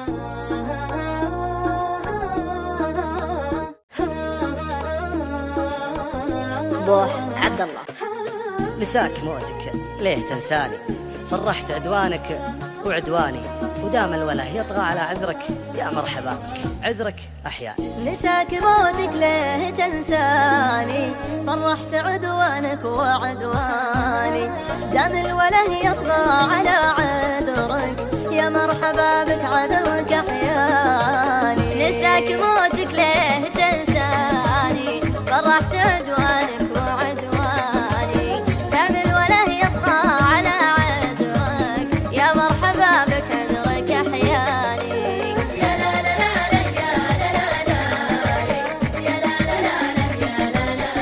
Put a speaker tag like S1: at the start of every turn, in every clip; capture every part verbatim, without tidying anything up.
S1: بوح عبد الله.
S2: مساك موتك ليه تنساني، فرحت عدوانك وعدواني، ودام الوله يطغى على عذرك يا مرحبا بك، عذرك أحياني.
S1: نساك موتك ليه تنساني، فرحت عدوانك وعدواني، دام الوله يطغى على عذرك يا مرحبا بك، عذرك أحياني. نساك موتك ليه تنساني، فرحت عدوانك وعدواني، دام الوله يطغى على عذرك يا مرحبا بك، عذرك أحياني. يا لا لا لا لا يا لا لا لا يا لا لا لا يا لا لا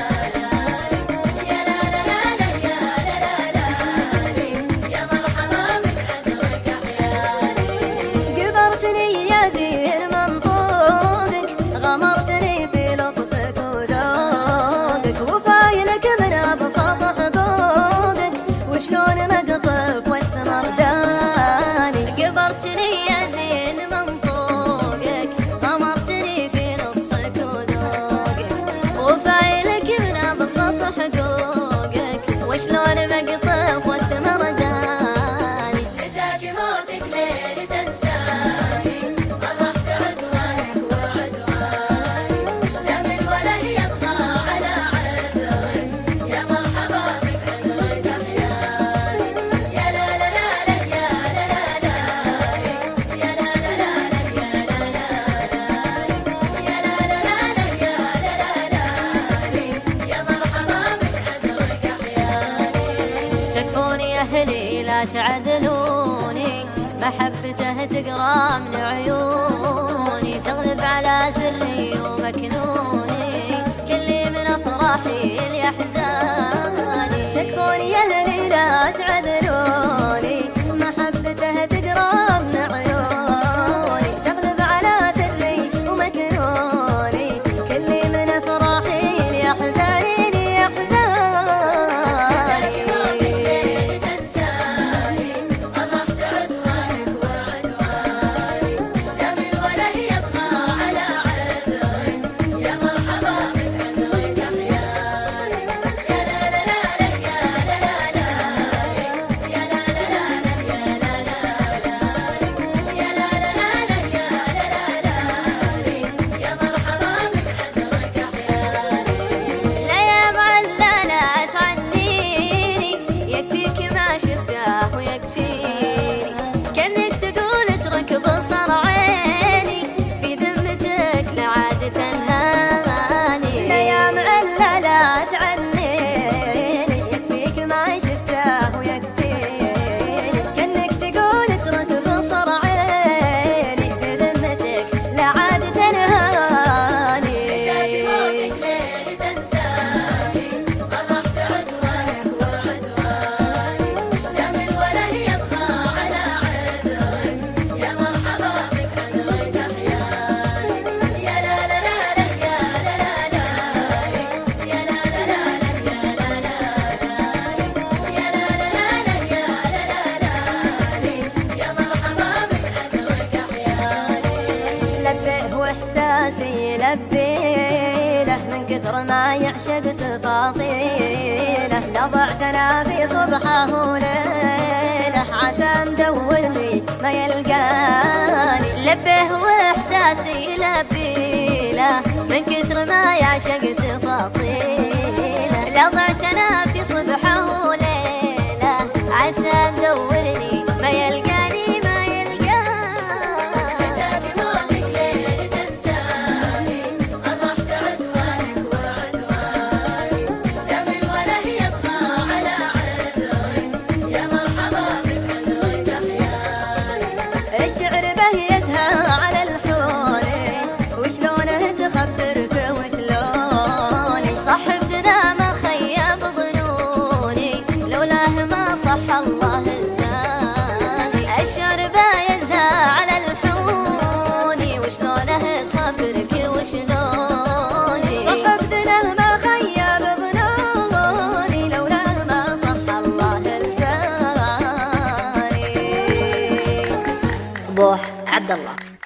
S1: لا يا لا لا لا يا لا لا لا يا مرحبا بك، عذرك أحياني. قبرتني يا زين منطوقك، غمرتني في لطفك وذوقك، وفايلك من أبسط حقوقك، وشلون مقطف والثمر داني. قبرتني يا زين منطوقك، غمرتني في لطفك وذوقك، وفايلك من أبسط حقوقك، وشلون مقطف والثمر داني. نساك موتك ليه تنساني، فرحت عدوانك وعدواني، دام الوله يطغى على عذرك يا مرحبا بك، عذرك أحياني. يا لا لا لا لا يا لا لا لا يا لا لا لا يا لا لا لا يا لا لا لا يا لا لا لا يا مرحبا بك، عذرك أحياني. تكفوني أهلي لا تعذلوني، محبته تقرا من عيوني، تغلب على سري ومكنوني، كل من أفراحي لأحزاني. تكفوني أهلي لا تعذلوني، محبته تقرا من عيوني، تغلب على سري ومكنوني، كل من أفراحي لأحزاني لأحزاني. واحساسي يلبي له، من كثر ما يعشق تفاصيله، لضعت انا في صبحه وليله، عسى مدورني ما يلقاني. لبيه واحساسي يلبي له، من كثر ما يعشق تفاصيله، لضعت انا في صبحه وليله، عسى مدورني ما يلقاني. الشعر به يزهى على الحوري، وشلونه تخبرك وشلوني، صحبتنا ما خيب ظنوني، لولاه ما صح الله لساني. الشعر به يزهى على الحوري، وشلونه تخبرك وشلوني، صحبتنا ما خيب ظنوني، لولاه ما صح الله لساني. بوح عبد الله.